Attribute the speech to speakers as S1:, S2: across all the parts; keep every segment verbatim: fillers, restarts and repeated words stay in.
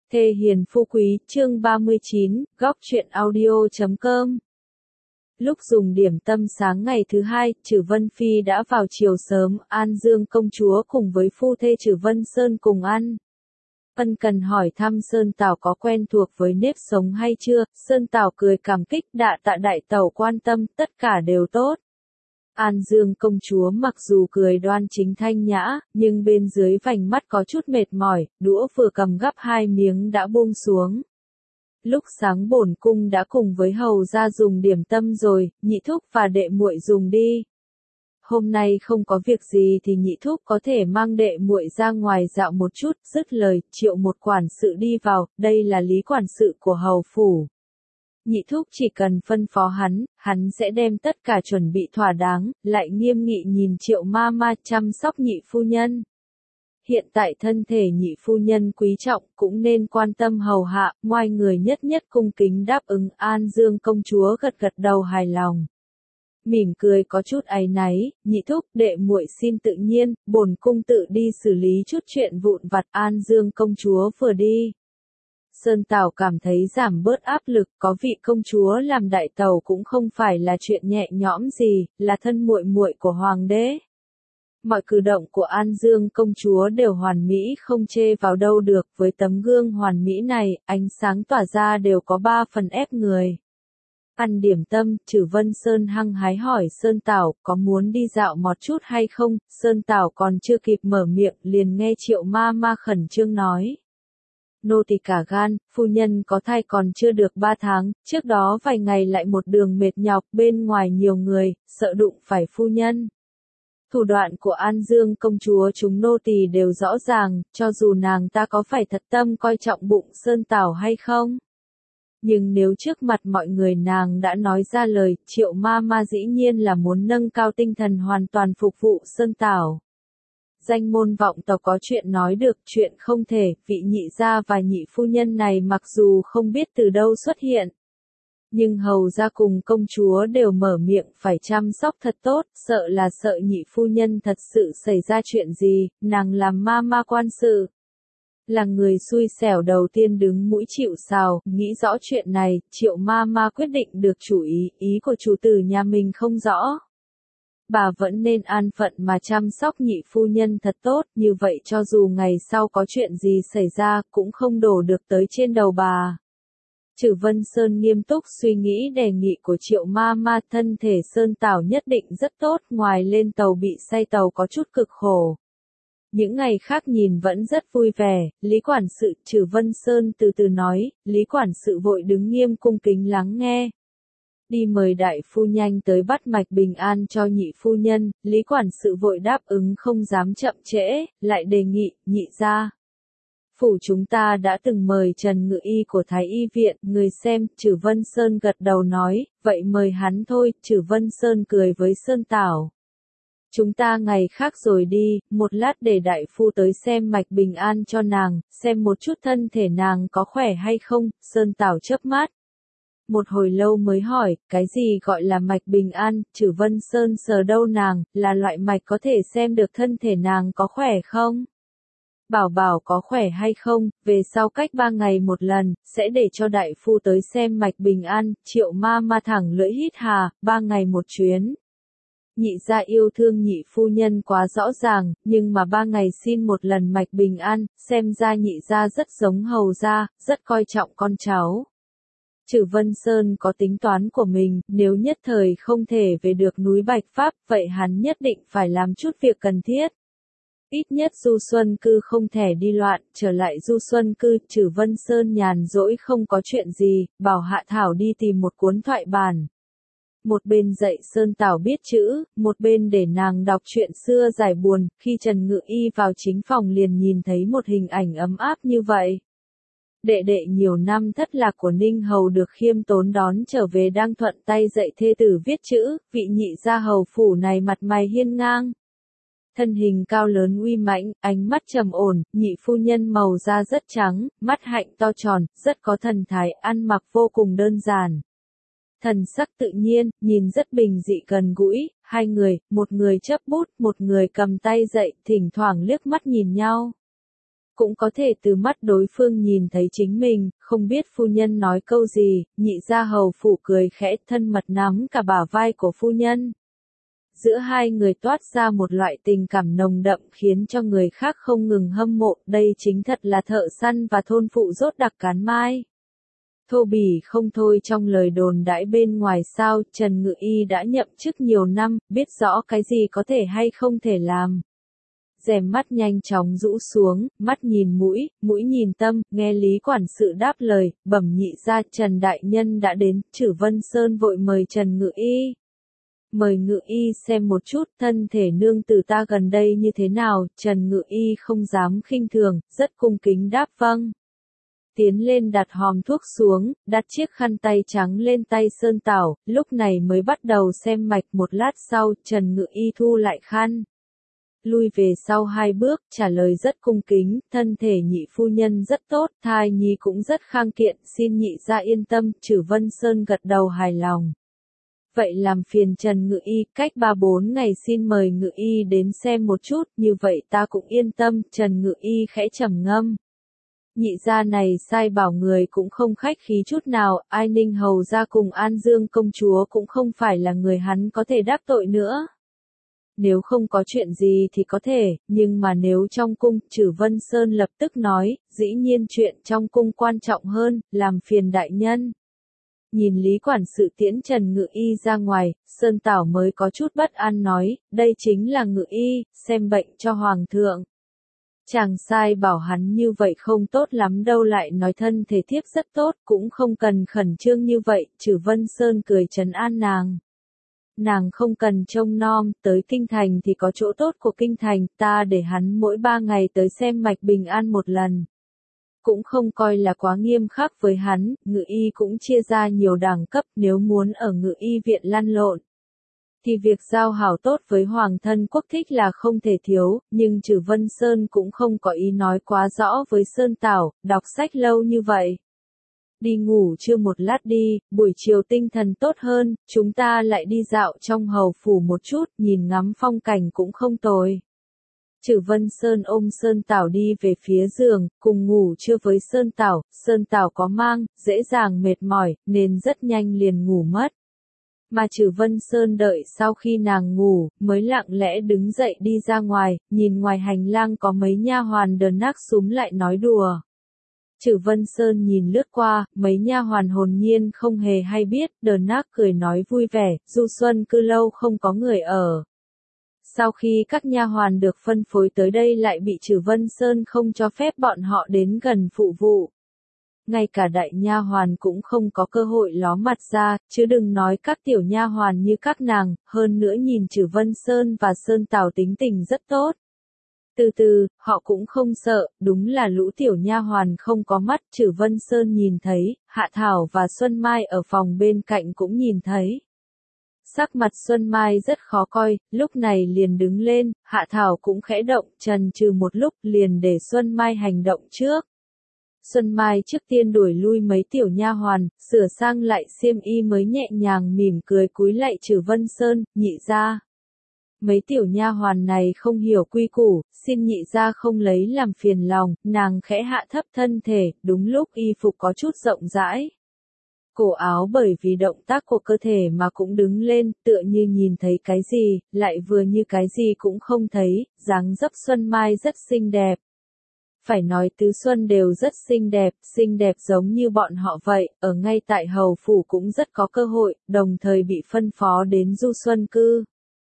S1: Thê hiền phu quý, chương ba mươi chín, góc truyện audio chấm com. Lúc dùng điểm tâm sáng ngày thứ hai, Trử Vân Phi đã vào chiều sớm, An Dương công chúa cùng với phu thê Trử Vân Sơn cùng ăn. Ân cần hỏi thăm Sơn Tảo có quen thuộc với nếp sống hay chưa, Sơn Tảo cười cảm kích đạ tạ đại tẩu quan tâm, tất cả đều tốt. An Dương công chúa mặc dù cười đoan chính thanh nhã, nhưng bên dưới vành mắt có chút mệt mỏi, đũa vừa cầm gắp hai miếng đã buông xuống. Lúc sáng bổn cung đã cùng với hầu ra dùng điểm tâm rồi, nhị thúc và đệ muội dùng đi. Hôm nay không có việc gì thì nhị thúc có thể mang đệ muội ra ngoài dạo một chút, dứt lời, triệu một quản sự đi vào, đây là lý quản sự của hầu phủ. Nhị thúc chỉ cần phân phó hắn, hắn sẽ đem tất cả chuẩn bị thỏa đáng, lại nghiêm nghị nhìn triệu ma ma chăm sóc nhị phu nhân. Hiện tại thân thể nhị phu nhân quý trọng cũng nên quan tâm hầu hạ, ngoài người nhất nhất cung kính đáp ứng. An Dương công chúa gật gật đầu hài lòng. Mỉm cười có chút áy náy, nhị thúc đệ muội xin tự nhiên, bổn cung tự đi xử lý chút chuyện vụn vặt. An Dương công chúa vừa đi. Sơn Tảo cảm thấy giảm bớt áp lực, có vị công chúa làm đại tẩu cũng không phải là chuyện nhẹ nhõm gì, là thân muội muội của hoàng đế. Mọi cử động của An Dương công chúa đều hoàn mỹ không chê vào đâu được, với tấm gương hoàn mỹ này, ánh sáng tỏa ra đều có ba phần ép người. Ăn điểm tâm, Trử Vân Sơn hăng hái hỏi Sơn Tảo có muốn đi dạo một chút hay không, Sơn Tảo còn chưa kịp mở miệng liền nghe Triệu ma ma khẩn trương nói. Nô tỳ cả gan, phu nhân có thai còn chưa được ba tháng, trước đó vài ngày lại một đường mệt nhọc, bên ngoài nhiều người, sợ đụng phải phu nhân. Thủ đoạn của An Dương công chúa chúng nô tỳ đều rõ ràng, cho dù nàng ta có phải thật tâm coi trọng bụng Sơn Tảo hay không. Nhưng nếu trước mặt mọi người nàng đã nói ra lời, Triệu ma ma dĩ nhiên là muốn nâng cao tinh thần hoàn toàn phục vụ Sơn Tảo. Danh môn vọng tộc có chuyện nói được, chuyện không thể, vị nhị gia và nhị phu nhân này mặc dù không biết từ đâu xuất hiện. Nhưng hầu ra cùng công chúa đều mở miệng phải chăm sóc thật tốt, sợ là sợ nhị phu nhân thật sự xảy ra chuyện gì, nàng làm ma ma quan sự. Là người xui xẻo đầu tiên đứng mũi chịu sào, nghĩ rõ chuyện này, Triệu ma ma quyết định được chủ ý, ý của chủ tử nhà mình không rõ. Bà vẫn nên an phận mà chăm sóc nhị phu nhân thật tốt, như vậy cho dù ngày sau có chuyện gì xảy ra, cũng không đổ được tới trên đầu bà. Trử Vân Sơn nghiêm túc suy nghĩ đề nghị của Triệu ma ma, thân thể Sơn Tảo nhất định rất tốt, ngoài lên tàu bị say tàu có chút cực khổ. Những ngày khác nhìn vẫn rất vui vẻ, Lý quản sự, Trử Vân Sơn từ từ nói, Lý quản sự vội đứng nghiêm cung kính lắng nghe. Đi mời đại phu nhanh tới bắt mạch bình an cho nhị phu nhân, Lý quản sự vội đáp ứng không dám chậm trễ, lại đề nghị, nhị gia. Phủ chúng ta đã từng mời Trần Ngự Y của Thái Y Viện, người xem, Trử Vân Sơn gật đầu nói, vậy mời hắn thôi, Trử Vân Sơn cười với Sơn Tảo. Chúng ta ngày khác rồi đi, một lát để đại phu tới xem mạch bình an cho nàng, xem một chút thân thể nàng có khỏe hay không, Sơn Tảo chớp mắt. Một hồi lâu mới hỏi, cái gì gọi là mạch bình an, Trử Vân Sơn sờ đâu nàng, là loại mạch có thể xem được thân thể nàng có khỏe không? Bảo bảo có khỏe hay không, về sau cách ba ngày một lần, sẽ để cho đại phu tới xem mạch bình an, Triệu ma ma thẳng lưỡi hít hà, ba ngày một chuyến. Nhị gia yêu thương nhị phu nhân quá rõ ràng, nhưng mà ba ngày xin một lần mạch bình an, xem ra nhị gia rất giống hầu gia, rất coi trọng con cháu. Trử Vân Sơn có tính toán của mình, nếu nhất thời không thể về được núi Bạch Pháp, vậy hắn nhất định phải làm chút việc cần thiết. Ít nhất Du Xuân Cư không thể đi loạn, trở lại Du Xuân Cư, Trử Vân Sơn nhàn rỗi không có chuyện gì, bảo Hạ Thảo đi tìm một cuốn thoại bản. Một bên dạy Sơn Tảo biết chữ, một bên để nàng đọc chuyện xưa giải buồn, khi Trần Ngự Y vào chính phòng liền nhìn thấy một hình ảnh ấm áp như vậy. Đệ đệ nhiều năm thất lạc của Ninh Hầu được khiêm tốn đón trở về đang thuận tay dạy thê tử viết chữ, vị nhị gia hầu phủ này mặt mày hiên ngang. Thân hình cao lớn uy mãnh, ánh mắt trầm ổn, nhị phu nhân màu da rất trắng, mắt hạnh to tròn, rất có thần thái, ăn mặc vô cùng đơn giản. Thần sắc tự nhiên, nhìn rất bình dị gần gũi, hai người, một người chấp bút, một người cầm tay dạy, thỉnh thoảng liếc mắt nhìn nhau. cũng có thể từ mắt đối phương nhìn thấy chính mình, không biết phu nhân nói câu gì, nhị gia hầu phủ cười khẽ thân mật nắm cả bả vai của phu nhân. Giữa hai người toát ra một loại tình cảm nồng đậm khiến cho người khác không ngừng hâm mộ, đây chính thật là thợ săn và thôn phụ rốt đặc cán mai. Thô bỉ không thôi trong lời đồn đãi bên ngoài sao, Trần Ngự Y đã nhậm chức nhiều năm, biết rõ cái gì có thể hay không thể làm. Rèm mắt nhanh chóng rũ xuống, mắt nhìn mũi, mũi nhìn tâm, nghe Lý quản sự đáp lời, bẩm nhị gia Trần Đại Nhân đã đến, Chử Vân Sơn vội mời Trần Ngự Y. Mời Ngự Y xem một chút thân thể nương tử ta gần đây như thế nào, Trần Ngự Y không dám khinh thường, rất cung kính đáp vâng. Tiến lên đặt hòm thuốc xuống, đặt chiếc khăn tay trắng lên tay Sơn Tảo, lúc này mới bắt đầu xem mạch một lát sau, Trần Ngự Y thu lại khăn. Lui về sau hai bước, trả lời rất cung kính, thân thể nhị phu nhân rất tốt, thai nhi cũng rất khang kiện, xin nhị gia yên tâm, Chử Vân Sơn gật đầu hài lòng. Vậy làm phiền Trần Ngự Y, cách ba bốn ngày xin mời Ngự Y đến xem một chút, như vậy ta cũng yên tâm, Trần Ngự Y khẽ trầm ngâm. Nhị gia này sai bảo người cũng không khách khí chút nào, Ai Ninh hầu gia cùng An Dương công chúa cũng không phải là người hắn có thể đáp tội nữa. Nếu không có chuyện gì thì có thể, nhưng mà nếu trong cung, Chử Vân Sơn lập tức nói, dĩ nhiên chuyện trong cung quan trọng hơn, làm phiền đại nhân. Nhìn Lý quản sự tiễn Trần Ngự Y ra ngoài, Sơn Tảo mới có chút bất an nói, đây chính là Ngự Y, xem bệnh cho Hoàng thượng. Chàng sai bảo hắn như vậy không tốt lắm đâu lại nói thân thể thiếp rất tốt, cũng không cần khẩn trương như vậy, Chử Vân Sơn cười trấn an nàng. Nàng không cần trông nom, tới kinh thành thì có chỗ tốt của kinh thành, ta để hắn mỗi ba ngày tới xem mạch bình an một lần. Cũng không coi là quá nghiêm khắc với hắn, Ngự Y cũng chia ra nhiều đẳng cấp, nếu muốn ở Ngự Y viện lăn lộn. Thì việc giao hảo tốt với Hoàng thân quốc thích là không thể thiếu, nhưng Chử Vân Sơn cũng không có ý nói quá rõ với Sơn Tảo, đọc sách lâu như vậy. Đi ngủ trưa một lát đi, buổi chiều tinh thần tốt hơn, chúng ta lại đi dạo trong hầu phủ một chút, nhìn ngắm phong cảnh cũng không tồi. Chử Vân Sơn ôm Sơn Tảo đi về phía giường, cùng ngủ trưa với Sơn Tảo, Sơn Tảo có mang, dễ dàng mệt mỏi, nên rất nhanh liền ngủ mất. Mà Chử Vân Sơn đợi sau khi nàng ngủ, mới lặng lẽ đứng dậy đi ra ngoài, nhìn ngoài hành lang có mấy nha hoàn đờn nác súm lại nói đùa. Chử Vân Sơn nhìn lướt qua, mấy nha hoàn hồn nhiên không hề hay biết, đờn nác cười nói vui vẻ, du xuân cư lâu không có người ở. Sau khi các nha hoàn được phân phối tới đây lại bị Chử Vân Sơn không cho phép bọn họ đến gần phụ vụ. Ngay cả đại nha hoàn cũng không có cơ hội ló mặt ra, chứ đừng nói các tiểu nha hoàn như các nàng, hơn nữa nhìn Chử Vân Sơn và Sơn Tảo tính tình rất tốt. Từ từ, họ cũng không sợ, đúng là lũ tiểu nha hoàn không có mắt, Chử Vân Sơn nhìn thấy, Hạ Thảo và Xuân Mai ở phòng bên cạnh cũng nhìn thấy. Sắc mặt Xuân Mai rất khó coi, lúc này liền đứng lên, Hạ Thảo cũng khẽ động, chần chừ một lúc liền để Xuân Mai hành động trước. Xuân Mai trước tiên đuổi lui mấy tiểu nha hoàn, sửa sang lại xiêm y mới nhẹ nhàng mỉm cười cúi lạy Chử Vân Sơn, nhị gia. Mấy tiểu nha hoàn này không hiểu quy củ, xin nhị gia không lấy làm phiền lòng, nàng khẽ hạ thấp thân thể, đúng lúc y phục có chút rộng rãi. Cổ áo bởi vì động tác của cơ thể mà cũng đứng lên, tựa như nhìn thấy cái gì, lại vừa như cái gì cũng không thấy, dáng dấp Xuân Mai rất xinh đẹp. Phải nói tứ xuân đều rất xinh đẹp, xinh đẹp giống như bọn họ vậy, ở ngay tại hầu phủ cũng rất có cơ hội, đồng thời bị phân phó đến du xuân cư.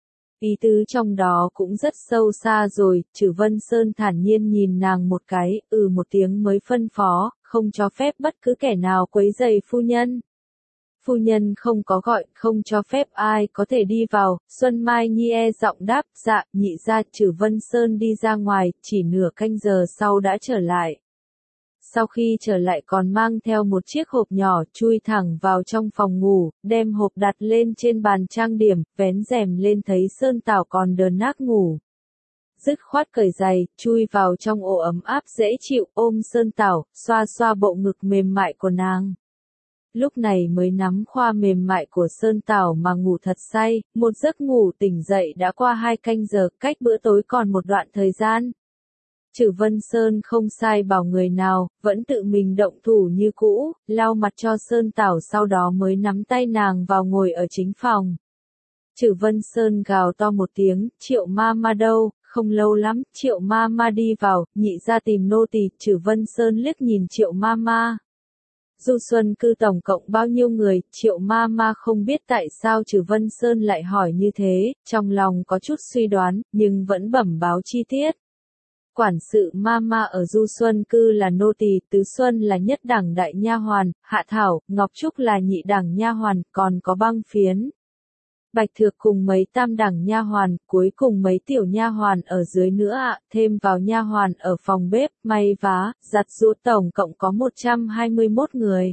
S1: Ý tứ trong đó cũng rất sâu xa rồi, Chử Vân Sơn thản nhiên nhìn nàng một cái, ừ một tiếng mới phân phó, không cho phép bất cứ kẻ nào quấy rầy phu nhân. Phu nhân không có gọi, không cho phép ai có thể đi vào, Xuân Mai Nhi e giọng đáp, dạ, nhị gia. Chử Vân Sơn đi ra ngoài, chỉ nửa canh giờ sau đã trở lại. Sau khi trở lại còn mang theo một chiếc hộp nhỏ, chui thẳng vào trong phòng ngủ, đem hộp đặt lên trên bàn trang điểm, vén rèm lên thấy Sơn Tảo còn đờn nác ngủ. Dứt khoát cởi giày, chui vào trong ổ ấm áp dễ chịu, ôm Sơn Tảo, xoa xoa bộ ngực mềm mại của nàng. Lúc này mới nắm khoa mềm mại của Sơn Tảo mà ngủ thật say, một giấc ngủ tỉnh dậy đã qua hai canh giờ, cách bữa tối còn một đoạn thời gian. Trử Vân Sơn không sai bảo người nào, vẫn tự mình động thủ như cũ, lau mặt cho Sơn Tảo sau đó mới nắm tay nàng vào ngồi ở chính phòng. Trử Vân Sơn gào to một tiếng, Triệu ma ma đâu, không lâu lắm, Triệu ma ma đi vào, nhị ra tìm nô tỳ. Trử Vân Sơn liếc nhìn Triệu ma ma. Du Xuân Cư tổng cộng bao nhiêu người, Triệu ma ma không biết tại sao Trử Vân Sơn lại hỏi như thế, trong lòng có chút suy đoán, nhưng vẫn bẩm báo chi tiết. Quản sự ma ma ở Du Xuân Cư là nô tỳ, Tứ Xuân là nhất đẳng đại nha hoàn, Hạ Thảo, Ngọc Trúc là nhị đẳng nha hoàn, còn có Băng Phiến, Bạch Thược cùng mấy tam đẳng nha hoàn, cuối cùng mấy tiểu nha hoàn ở dưới nữa ạ, thêm vào nha hoàn ở phòng bếp, may vá, giặt giũ tổng cộng có một trăm hai mươi mốt người.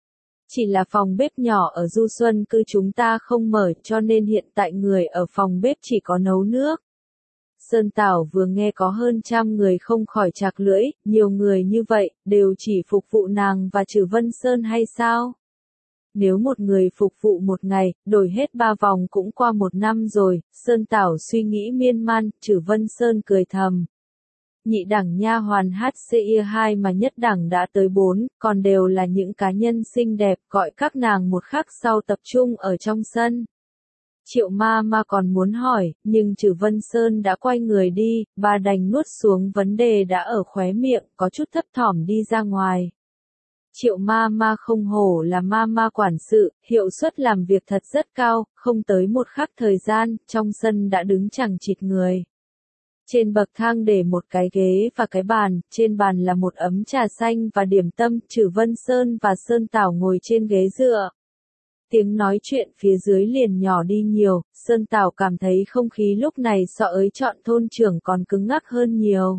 S1: Chỉ là phòng bếp nhỏ ở Du Xuân Cư chúng ta không mở cho nên hiện tại người ở phòng bếp chỉ có nấu nước. Sơn Tảo vừa nghe có hơn trăm người không khỏi chạc lưỡi, nhiều người như vậy, đều chỉ phục vụ nàng và Trử Vân Sơn hay sao? Nếu một người phục vụ một ngày, đổi hết ba vòng cũng qua một năm rồi, Sơn Tảo suy nghĩ miên man, Trử Vân Sơn cười thầm. Nhị đẳng nha hoàn hát xê i hai mà nhất đẳng đã tới bốn, còn đều là những cá nhân xinh đẹp, gọi các nàng một khắc sau tập trung ở trong sân. Triệu ma ma còn muốn hỏi, nhưng Trử Vân Sơn đã quay người đi, bà đành nuốt xuống vấn đề đã ở khóe miệng, có chút thấp thỏm đi ra ngoài. Triệu ma ma không hổ là ma ma quản sự, hiệu suất làm việc thật rất cao, không tới một khắc thời gian, trong sân đã đứng chẳng chịt người. Trên bậc thang để một cái ghế và cái bàn, trên bàn là một ấm trà xanh và điểm tâm, Trử Vân Sơn và Sơn Tảo ngồi trên ghế dựa. Tiếng nói chuyện phía dưới liền nhỏ đi nhiều, Sơn Tảo cảm thấy không khí lúc này so với chọn thôn trưởng còn cứng ngắc hơn nhiều.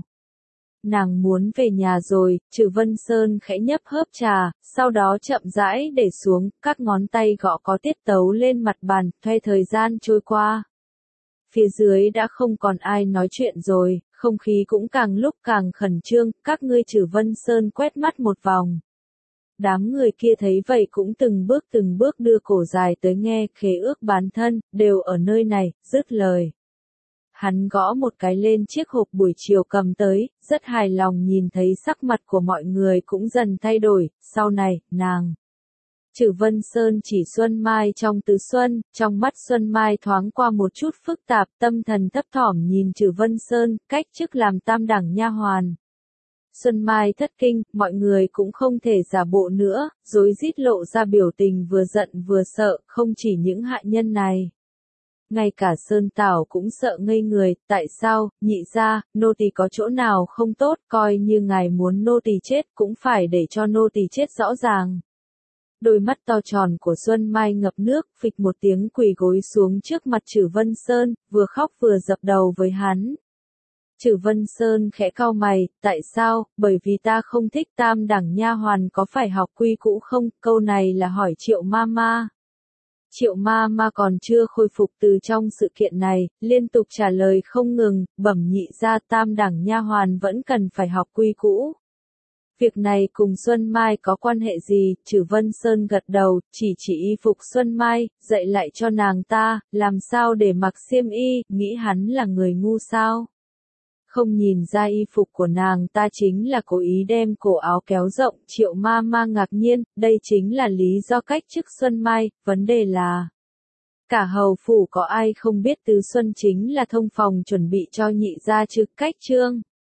S1: Nàng muốn về nhà rồi, Trử Vân Sơn khẽ nhấp hớp trà, sau đó chậm rãi để xuống, các ngón tay gõ có tiết tấu lên mặt bàn, theo thời gian trôi qua. Phía dưới đã không còn ai nói chuyện rồi, không khí cũng càng lúc càng khẩn trương, các ngươi. Trử Vân Sơn quét mắt một vòng. Đám người kia thấy vậy cũng từng bước từng bước đưa cổ dài tới nghe, khế ước bán thân, đều ở nơi này, dứt lời. Hắn gõ một cái lên chiếc hộp buổi chiều cầm tới, rất hài lòng nhìn thấy sắc mặt của mọi người cũng dần thay đổi, sau này, nàng. Trử Vân Sơn chỉ Xuân Mai trong Tứ Xuân, trong mắt Xuân Mai thoáng qua một chút phức tạp, tâm thần thấp thỏm nhìn Trử Vân Sơn, cách chức làm tam đẳng nha hoàn. Xuân Mai thất kinh, mọi người cũng không thể giả bộ nữa, rối rít lộ ra biểu tình vừa giận vừa sợ, không chỉ những hạ nhân này. Ngay cả Sơn Tảo cũng sợ ngây người, tại sao, nhị gia, nô tỳ có chỗ nào không tốt, coi như ngài muốn nô tỳ chết cũng phải để cho nô tỳ chết rõ ràng. Đôi mắt to tròn của Xuân Mai ngập nước, phịch một tiếng quỳ gối xuống trước mặt Trử Vân Sơn, vừa khóc vừa dập đầu với hắn. Trử Vân Sơn khẽ cau mày, tại sao, bởi vì ta không thích tam đẳng nha hoàn có phải học quy cũ không, câu này là hỏi Triệu ma ma. Triệu ma ma còn chưa khôi phục từ trong sự kiện này, liên tục trả lời không ngừng, bẩm nhị gia tam đẳng nha hoàn vẫn cần phải học quy cũ. Việc này cùng Xuân Mai có quan hệ gì? Trử Vân Sơn gật đầu, chỉ chỉ y phục Xuân Mai, dạy lại cho nàng ta, làm sao để mặc xiêm y, nghĩ hắn là người ngu sao? Không nhìn ra y phục của nàng ta chính là cố ý đem cổ áo kéo rộng. Triệu ma ma ngạc nhiên, đây chính là lý do cách chức Xuân Mai, vấn đề là cả hầu phủ có ai không biết Tứ Xuân chính là thông phòng chuẩn bị cho nhị gia trực cách trương.